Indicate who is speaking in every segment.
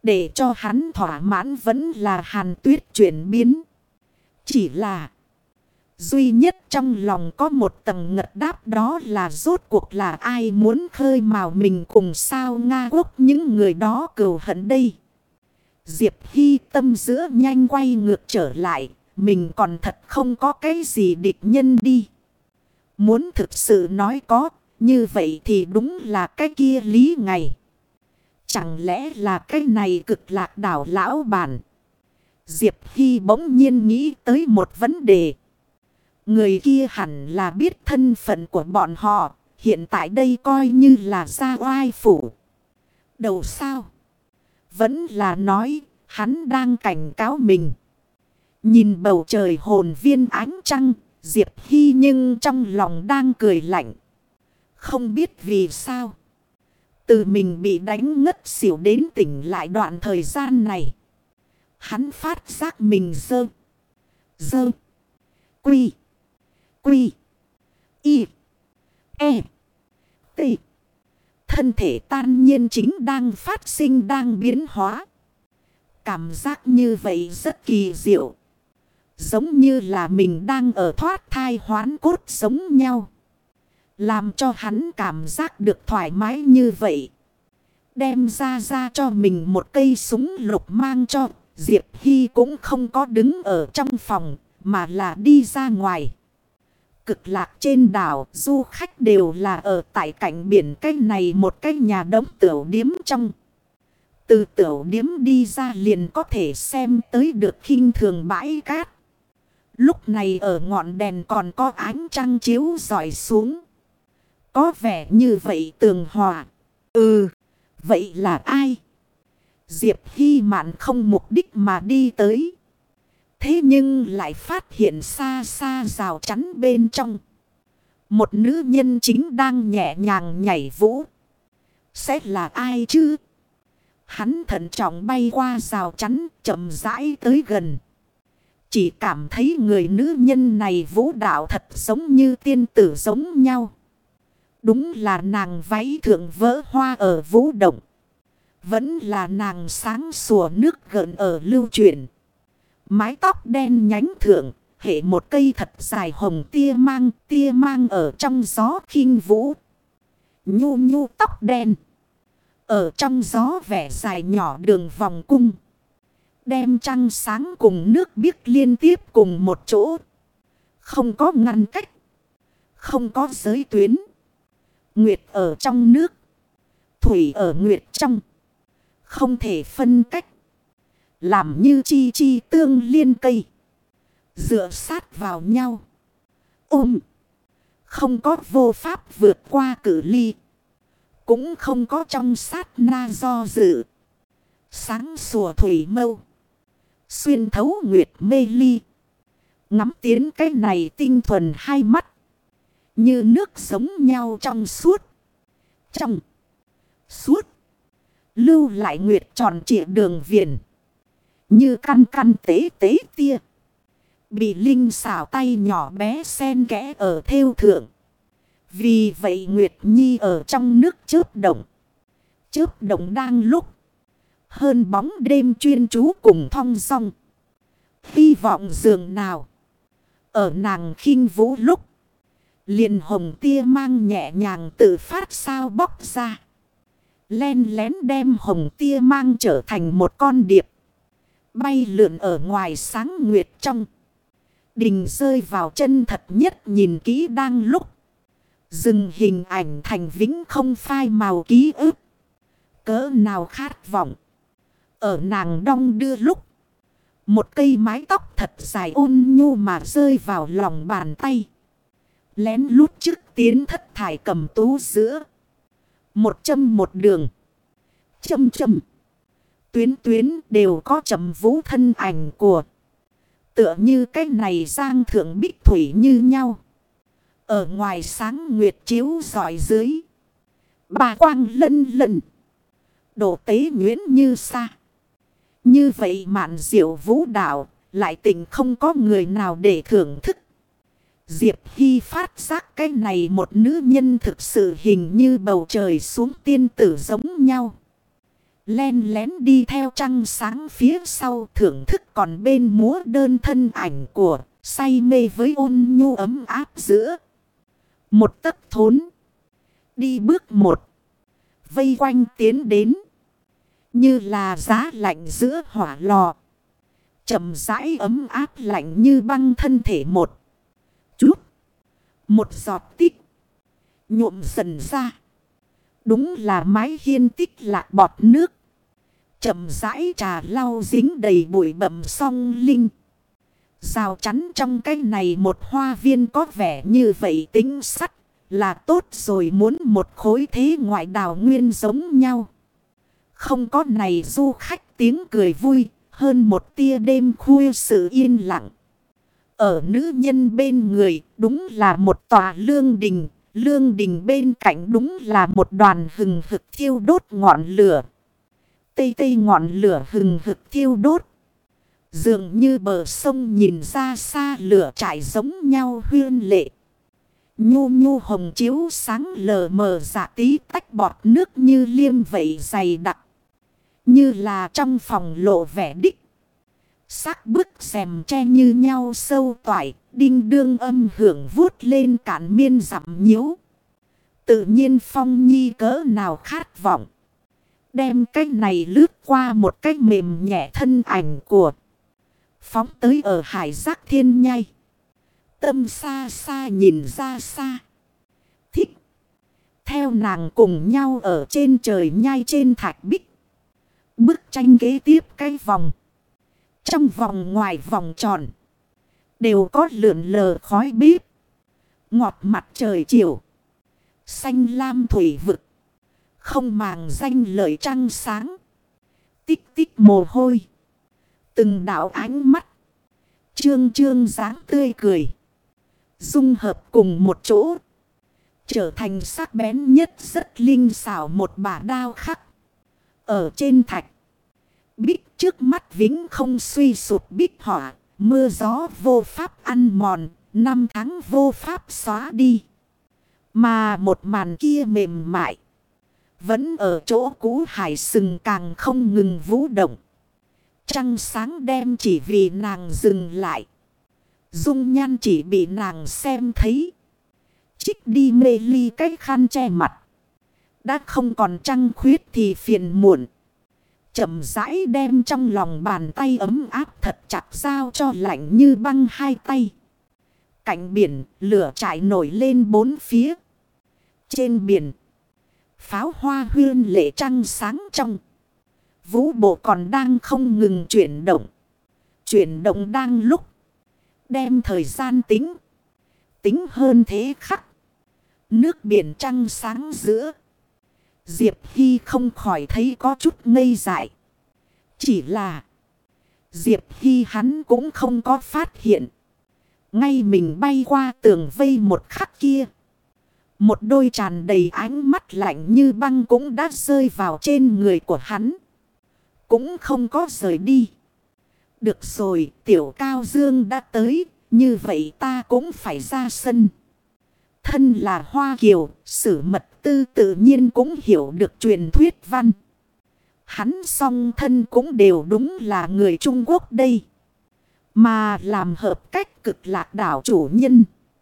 Speaker 1: Để cho hắn thỏa mãn vẫn là Hàn Tuyết chuyển biến. Chỉ là duy nhất trong lòng có một tầng ngật đáp, đó là rốt cuộc là ai muốn khơi mào mình cùng sao Nga Quốc những người đó cừu hận đây. Diệp Hy tâm giữa nhanh quay ngược trở lại. Mình còn thật không có cái gì địch nhân đi. Muốn thực sự nói có, như vậy thì đúng là cái kia Lý Ngày. Chẳng lẽ là cái này Cực Lạc đảo lão bản? Diệp Hy bỗng nhiên nghĩ tới một vấn đề. Người kia hẳn là biết thân phận của bọn họ. Hiện tại đây coi như là gia oai phủ. Đầu sao? Vẫn là nói hắn đang cảnh cáo mình. Nhìn bầu trời hồn viên ánh trăng, Diệp Hy nhưng trong lòng đang cười lạnh. Không biết vì sao. Từ mình bị đánh ngất xỉu đến tỉnh lại đoạn thời gian này. Hắn phát giác mình dơ. Quy. Y. E. T. Thân thể tan nhiên chính đang phát sinh, đang biến hóa. Cảm giác như vậy rất kỳ diệu. Giống như là mình đang ở thoát thai hoán cốt giống nhau. Làm cho hắn cảm giác được thoải mái như vậy. Đem ra cho mình một cây súng lục mang cho. Diệp Hy cũng không có đứng ở trong phòng, mà là đi ra ngoài. Cực Lạc trên đảo, du khách đều là ở tại cạnh biển cái này một cái nhà đống tiểu điếm trong. Từ tiểu điếm đi ra liền có thể xem tới được khinh thường bãi cát. Lúc này ở ngọn đèn còn có ánh trăng chiếu rọi xuống. Có vẻ như vậy tường hòa. Vậy là ai? Diệp Hy Mạn không mục đích mà đi tới. Thế nhưng lại phát hiện xa xa rào chắn bên trong. Một nữ nhân chính đang nhẹ nhàng nhảy vũ. Sẽ là ai chứ? Hắn thận trọng bay qua rào chắn, chậm rãi tới gần. Chỉ cảm thấy người nữ nhân này vũ đạo thật giống như tiên tử giống nhau. Đúng là nàng váy thượng vỡ hoa ở vũ động. Vẫn là nàng sáng sủa nước gợn ở lưu chuyển. Mái tóc đen nhánh thượng, hệ một cây thật dài hồng tia mang ở trong gió khinh vũ. Nhu nhu tóc đen. Ở trong gió vẻ dài nhỏ đường vòng cung. Đem trăng sáng cùng nước biếc liên tiếp cùng một chỗ. Không có ngăn cách. Không có giới tuyến. Nguyệt ở trong nước. Thủy ở nguyệt trong. Không thể phân cách. Làm như chi chi tương liên cây. Dựa sát vào nhau. Không có vô pháp vượt qua cự ly. Cũng không có trong sát na do dự. Sáng sủa thủy mâu. Xuyên thấu nguyệt mê ly. Ngắm tiến cái này tinh thuần hai mắt. Như nước giống nhau trong suốt. Trong suốt. Lưu lại nguyệt tròn trịa đường viền. Như căn căn tế tế tia. Bị linh xảo tay nhỏ bé xen kẽ ở thêu thượng. Vì vậy Nguyệt Nhi ở trong nước chớp động. Chớp động đang lúc. Hơn bóng đêm chuyên chú cùng thong song. Hy vọng dường nào. Ở nàng khinh vũ lúc. Liền hồng tia mang nhẹ nhàng tự phát sao bóc ra. Len lén đem hồng tia mang trở thành một con điệp. Bay lượn ở ngoài sáng nguyệt trong. Đình rơi vào chân thật nhất nhìn kỹ đang lúc. Dừng hình ảnh thành vĩnh không phai màu ký ức. Cỡ nào khát vọng. Ở nàng đong đưa lúc. Một cây mái tóc thật dài ôn nhu mà rơi vào lòng bàn tay. Lén lút trước tiến thất thải cầm tú giữa. Một châm một đường. Châm châm. Tuyến tuyến đều có trầm vũ thân ảnh của. Tựa như cái này giang thượng bích thủy như nhau. Ở ngoài sáng nguyệt chiếu rọi dưới. Bà quang lân lân. Độ tế nhuyễn như xa. Như vậy mạn diệu vũ đạo. Lại tình không có người nào để thưởng thức. Diệp Hy phát giác cái này một nữ nhân thực sự hình như bầu trời xuống tiên tử giống nhau. len lén đi theo trăng sáng phía sau, thưởng thức còn bên múa đơn thân ảnh của, say mê với ôn nhu ấm áp giữa. Một tấc thốn. Đi bước một. Vây quanh tiến đến. Như là giá lạnh giữa hỏa lò. Chậm rãi ấm áp lạnh như băng thân thể một chút. Một giọt tích. Nhuộm dần ra. Đúng là mái hiên tích lạc bọt nước. Chậm rãi trà lau dính đầy bụi bặm song linh. Rào chắn trong cái này một hoa viên có vẻ như vậy tính sắt. Là tốt rồi, muốn một khối thế ngoại đào nguyên giống nhau. Không có này du khách tiếng cười vui. Hơn một tia đêm khuya sự yên lặng. Ở nữ nhân bên người đúng là một tòa lương đình. Lương đình bên cạnh đúng là một đoàn hừng hực thiêu đốt ngọn lửa. Tây tây ngọn lửa hừng hực thiêu đốt. Dường như bờ sông nhìn ra xa lửa trải giống nhau huyên lệ. Nhu nhu hồng chiếu sáng lờ mờ dạ tí tách bọt nước như liêm vậy dày đặc. Như là trong phòng lộ vẻ đích. Sắc bức rèm tre như nhau sâu toại. Đinh đương âm hưởng vuốt lên cạn miên dặm nhíu. Tự nhiên Phong Nhi cỡ nào khát vọng. Đem cái này lướt qua một cái mềm nhẹ thân ảnh của. Phóng tới ở hải giác thiên nhai. Tâm xa xa nhìn ra xa. Thích. Theo nàng cùng nhau ở trên trời nhai trên thạch bích. Bức tranh kế tiếp cái vòng. Trong vòng ngoài vòng tròn. Đều có lượn lờ khói bếp. Ngọt mặt trời chiều. Xanh lam thủy vực. Không màng danh lợi trăng sáng. Tích tích mồ hôi. Từng đạo ánh mắt. Trương trương dáng tươi cười. Dung hợp cùng một chỗ. Trở thành sắc bén nhất rất linh xảo một bả đao khắc. Ở trên thạch. Bích trước mắt vĩnh không suy sụp bích họa. Mưa gió vô pháp ăn mòn. Năm tháng vô pháp xóa đi. Mà một màn kia mềm mại. Vẫn ở chỗ cũ hải sừng càng không ngừng vũ động. Trăng sáng đem chỉ vì nàng dừng lại. Dung nhan chỉ bị nàng xem thấy. Trích đi mê ly cái khăn che mặt. Đã không còn trăng khuyết thì phiền muộn. Chậm rãi đem trong lòng bàn tay ấm áp thật chặt giao cho lạnh như băng hai tay. Cạnh biển lửa trải nổi lên bốn phía. Trên biển. Pháo hoa huyên lệ trăng sáng trong. Vũ bộ còn đang không ngừng chuyển động. Chuyển động đang lúc. Đem thời gian tính. Tính hơn thế khắc. Nước biển trăng sáng giữa. Diệp Hy không khỏi thấy có chút ngây dại. Chỉ là. Diệp Hy hắn cũng không có phát hiện. Ngay mình bay qua tường vây một khắc kia. Một đôi tràn đầy ánh mắt lạnh như băng cũng đã rơi vào trên người của hắn. Cũng không có rời đi. Được rồi, Tiểu Cao Dương đã tới. Như vậy ta cũng phải ra sân. Thân là Hoa Kiều, Sử Mật Tư tự nhiên cũng hiểu được truyền thuyết văn. Hắn song thân cũng đều đúng là người Trung Quốc đây. Mà làm hợp cách cực lạc đảo chủ nhân.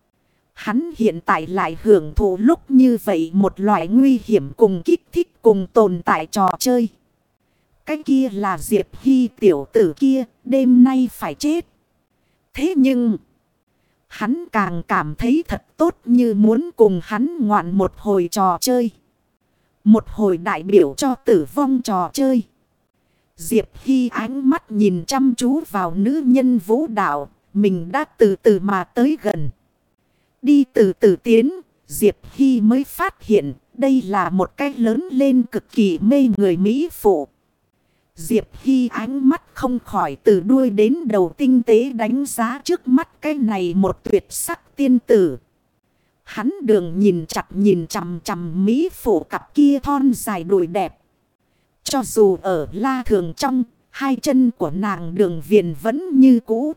Speaker 1: Hắn hiện tại lại hưởng thụ lúc như vậy một loại nguy hiểm cùng kích thích cùng tồn tại trò chơi. Cái kia là Diệp Hy tiểu tử kia, đêm nay phải chết. Thế nhưng, hắn càng cảm thấy thật tốt như muốn cùng hắn ngoạn một hồi trò chơi. Một hồi đại biểu cho tử vong trò chơi. Diệp Hy ánh mắt nhìn chăm chú vào nữ nhân vũ đạo, mình đã từ từ mà tới gần. Đi từ từ tiến, Diệp Hy mới phát hiện đây là một cái lớn lên cực kỳ mê người mỹ phụ. Diệp Hy ánh mắt không khỏi từ đuôi đến đầu tinh tế đánh giá trước mắt cái này một tuyệt sắc tiên tử. Hắn đường nhìn chằm chằm mỹ phụ cặp kia thon dài đùi đẹp. Cho dù ở la thường trong, hai chân của nàng đường viền vẫn như cũ.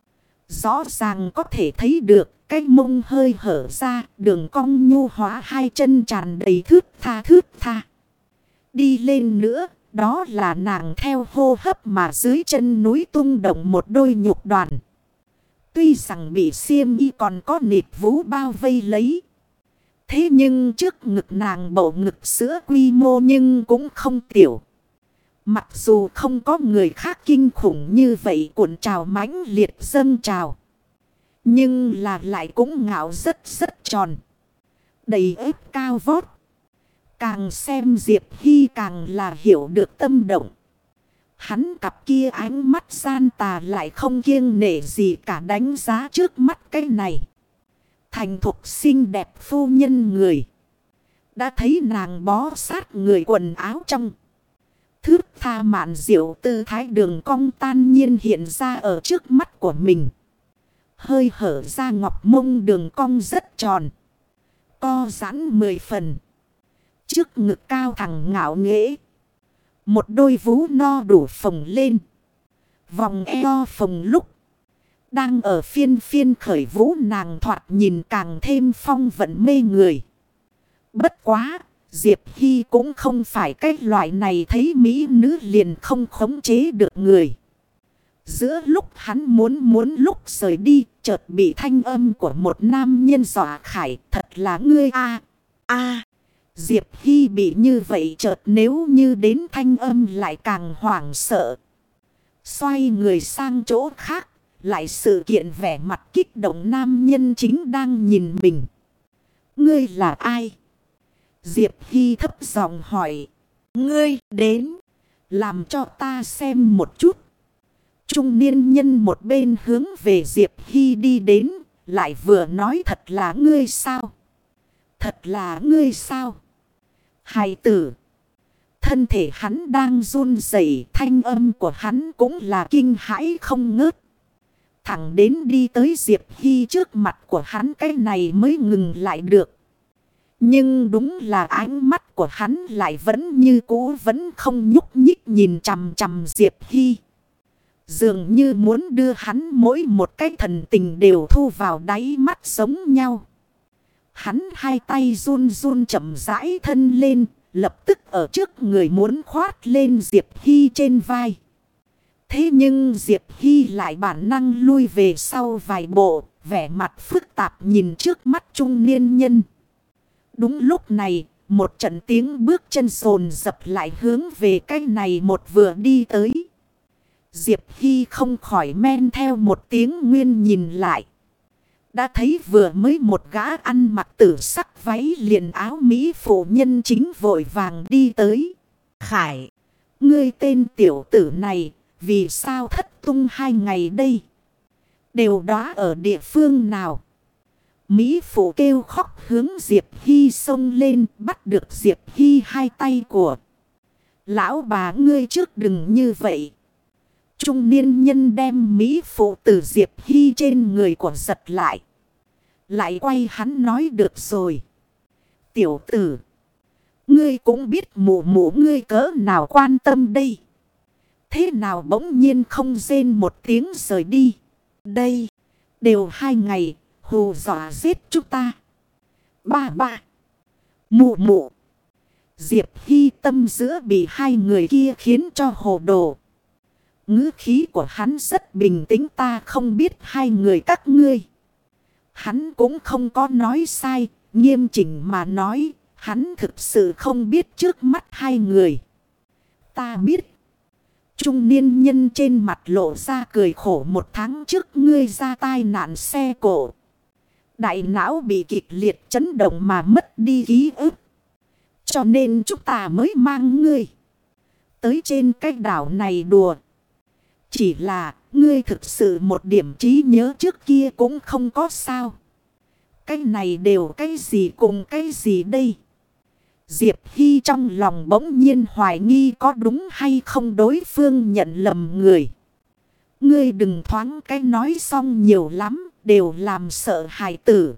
Speaker 1: Rõ ràng có thể thấy được cái mông hơi hở ra, đường cong nhu hóa hai chân tràn đầy thướt tha. Đi lên nữa, Đó là nàng theo hô hấp mà dưới chân núi tung động một đôi nhục đoàn. Tuy rằng bị xiêm y còn có nịt vú bao vây lấy. Thế nhưng trước ngực nàng bầu ngực sữa quy mô nhưng cũng không tiểu. Mặc dù không có người khác kinh khủng như vậy cuộn trào mãnh liệt dâng trào. Nhưng là lại cũng ngạo rất rất tròn. Đầy ếp cao vót. Càng xem Diệp Hy càng là hiểu được tâm động. Hắn cặp kia ánh mắt gian tà lại không kiêng nể gì cả đánh giá trước mắt cái này. Thành thục xinh đẹp phu nhân người. Đã thấy nàng bó sát người quần áo trong. Thước tha mạn diệu tư thái đường cong tan nhiên hiện ra ở trước mắt của mình. Hơi hở ra ngọc mông đường cong rất tròn. Co giãn 10 phần. Trước ngực cao thẳng ngạo nghễ. Một đôi vú no đủ phồng lên. Vòng eo phồng lúc. Đang ở phiên phiên khởi vũ nàng thoạt nhìn càng thêm phong vận mê người. Bất quá, Diệp Hy cũng không phải cái loại này thấy mỹ nữ liền không khống chế được người. Giữa lúc hắn muốn lúc rời đi, chợt bị thanh âm của một nam nhân dọa khải, thật là ngươi a. Diệp Hy bị như vậy chợt nếu như đến thanh âm lại càng hoảng sợ. Xoay người sang chỗ khác, lại sự kiện vẻ mặt kích động nam nhân chính đang nhìn mình. Ngươi là ai? Diệp Hy thấp giọng hỏi. Ngươi đến, làm cho ta xem một chút. Trung niên nhân một bên hướng về Diệp Hy đi đến, lại vừa nói thật là ngươi sao? Thật là ngươi sao? Hài tử. Thân thể hắn đang run rẩy, thanh âm của hắn cũng là kinh hãi không ngớt. Thẳng đến đi tới Diệp Hy trước mặt của hắn cái này mới ngừng lại được. Nhưng đúng là ánh mắt của hắn lại vẫn như cũ vẫn không nhúc nhích nhìn chằm chằm Diệp Hy. Dường như muốn đưa hắn mỗi một cái thần tình đều thu vào đáy mắt giống nhau. Hắn hai tay run run chậm rãi thân lên, lập tức ở trước người muốn khoát lên Diệp Hy trên vai. Thế nhưng Diệp Hy lại bản năng lui về sau vài bộ, vẻ mặt phức tạp nhìn trước mắt trung niên nhân. Đúng lúc này, một trận tiếng bước chân sồn dập lại hướng về cái này một vừa đi tới. Diệp Hy không khỏi men theo một tiếng nguyên nhìn lại. Đã thấy vừa mới một gã ăn mặc tử sắc váy liền áo mỹ phụ nhân chính vội vàng đi tới. Khải, ngươi tên tiểu tử này, vì sao thất tung 2 ngày đây? Đều đó ở địa phương nào? Mỹ phụ kêu khóc hướng Diệp Hy xông lên, bắt được Diệp Hy hai tay của. Lão bà ngươi trước đừng như vậy. Trung niên nhân đem Mỹ phụ từ Diệp Hy trên người của giật lại. Lại quay hắn nói được rồi. Tiểu tử, ngươi cũng biết mụ mụ ngươi cỡ nào quan tâm đây. Thế nào bỗng nhiên không rên một tiếng rời đi. Đây, đều 2 ngày, hù dọa giết chúng ta. Ba, mụ mụ. Diệp Hy tâm giữa bị hai người kia khiến cho hồ đồ. Ngữ khí của hắn rất bình tĩnh, ta không biết hai người các ngươi. Hắn cũng không có nói sai, nghiêm chỉnh mà nói, hắn thực sự không biết trước mắt hai người. Ta biết. Trung niên nhân trên mặt lộ ra cười khổ, 1 tháng trước ngươi ra tai nạn xe cộ. Đại não bị kịch liệt chấn động mà mất đi ký ức. Cho nên chúng ta mới mang ngươi tới trên cái đảo này đùa. Chỉ là ngươi thực sự một điểm trí nhớ trước kia cũng không có sao. Cái này đều cái gì cùng cái gì đây? Diệp Hy trong lòng bỗng nhiên hoài nghi có đúng hay không đối phương nhận lầm người. Ngươi đừng thoáng cái nói xong nhiều lắm, đều làm sợ hài tử.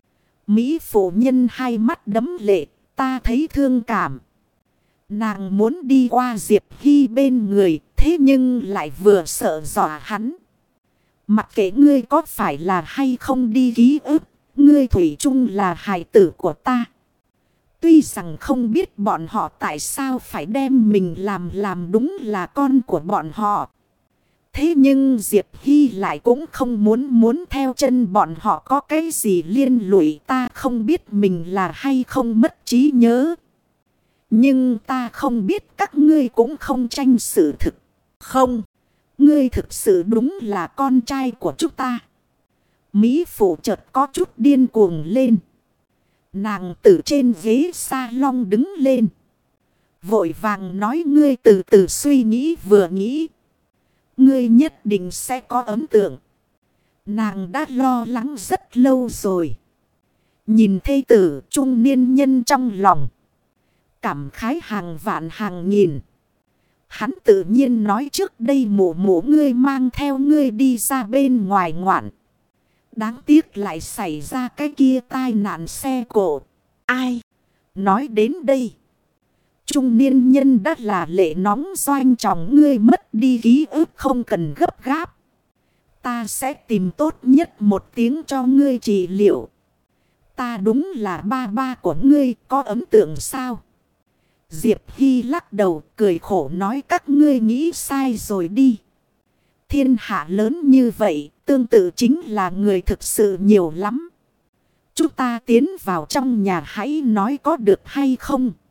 Speaker 1: Mỹ phụ nhân hai mắt đấm lệ, ta thấy thương cảm. Nàng muốn đi qua Diệp Hy bên người, thế nhưng lại vừa sợ dọa hắn. Mặc kệ ngươi có phải là hay không đi ký ức, ngươi thủy chung là hài tử của ta. Tuy rằng không biết bọn họ tại sao phải đem mình làm đúng là con của bọn họ. Thế nhưng Diệp Hy lại cũng không muốn theo chân bọn họ có cái gì liên lụy. Ta không biết mình là hay không mất trí nhớ. Nhưng ta không biết các ngươi cũng không tranh sự thực. Không, ngươi thực sự đúng là con trai của chúng ta. Mỹ phụ chợt có chút điên cuồng lên. Nàng từ trên ghế salon đứng lên. Vội vàng nói ngươi từ từ suy nghĩ vừa nghĩ. Ngươi nhất định sẽ có ấn tượng. Nàng đã lo lắng rất lâu rồi. Nhìn thê tử trung niên nhân trong lòng. Cảm khái hàng vạn hàng nghìn. Hắn tự nhiên nói trước đây mụ mụ ngươi mang theo ngươi đi ra bên ngoài ngoạn. Đáng tiếc lại xảy ra cái kia tai nạn xe cộ. Ai? Nói đến đây. Trung niên nhân đã là lệ nóng doanh trọng ngươi mất đi ký ức không cần gấp gáp. Ta sẽ tìm tốt nhất một tiếng cho ngươi trị liệu. Ta đúng là ba của ngươi có ấn tượng sao? Diệp Hy lắc đầu cười khổ nói các ngươi nghĩ sai rồi đi. Thiên hạ lớn như vậy tương tự chính là người thực sự nhiều lắm. Chúng ta tiến vào trong nhà hãy nói có được hay không?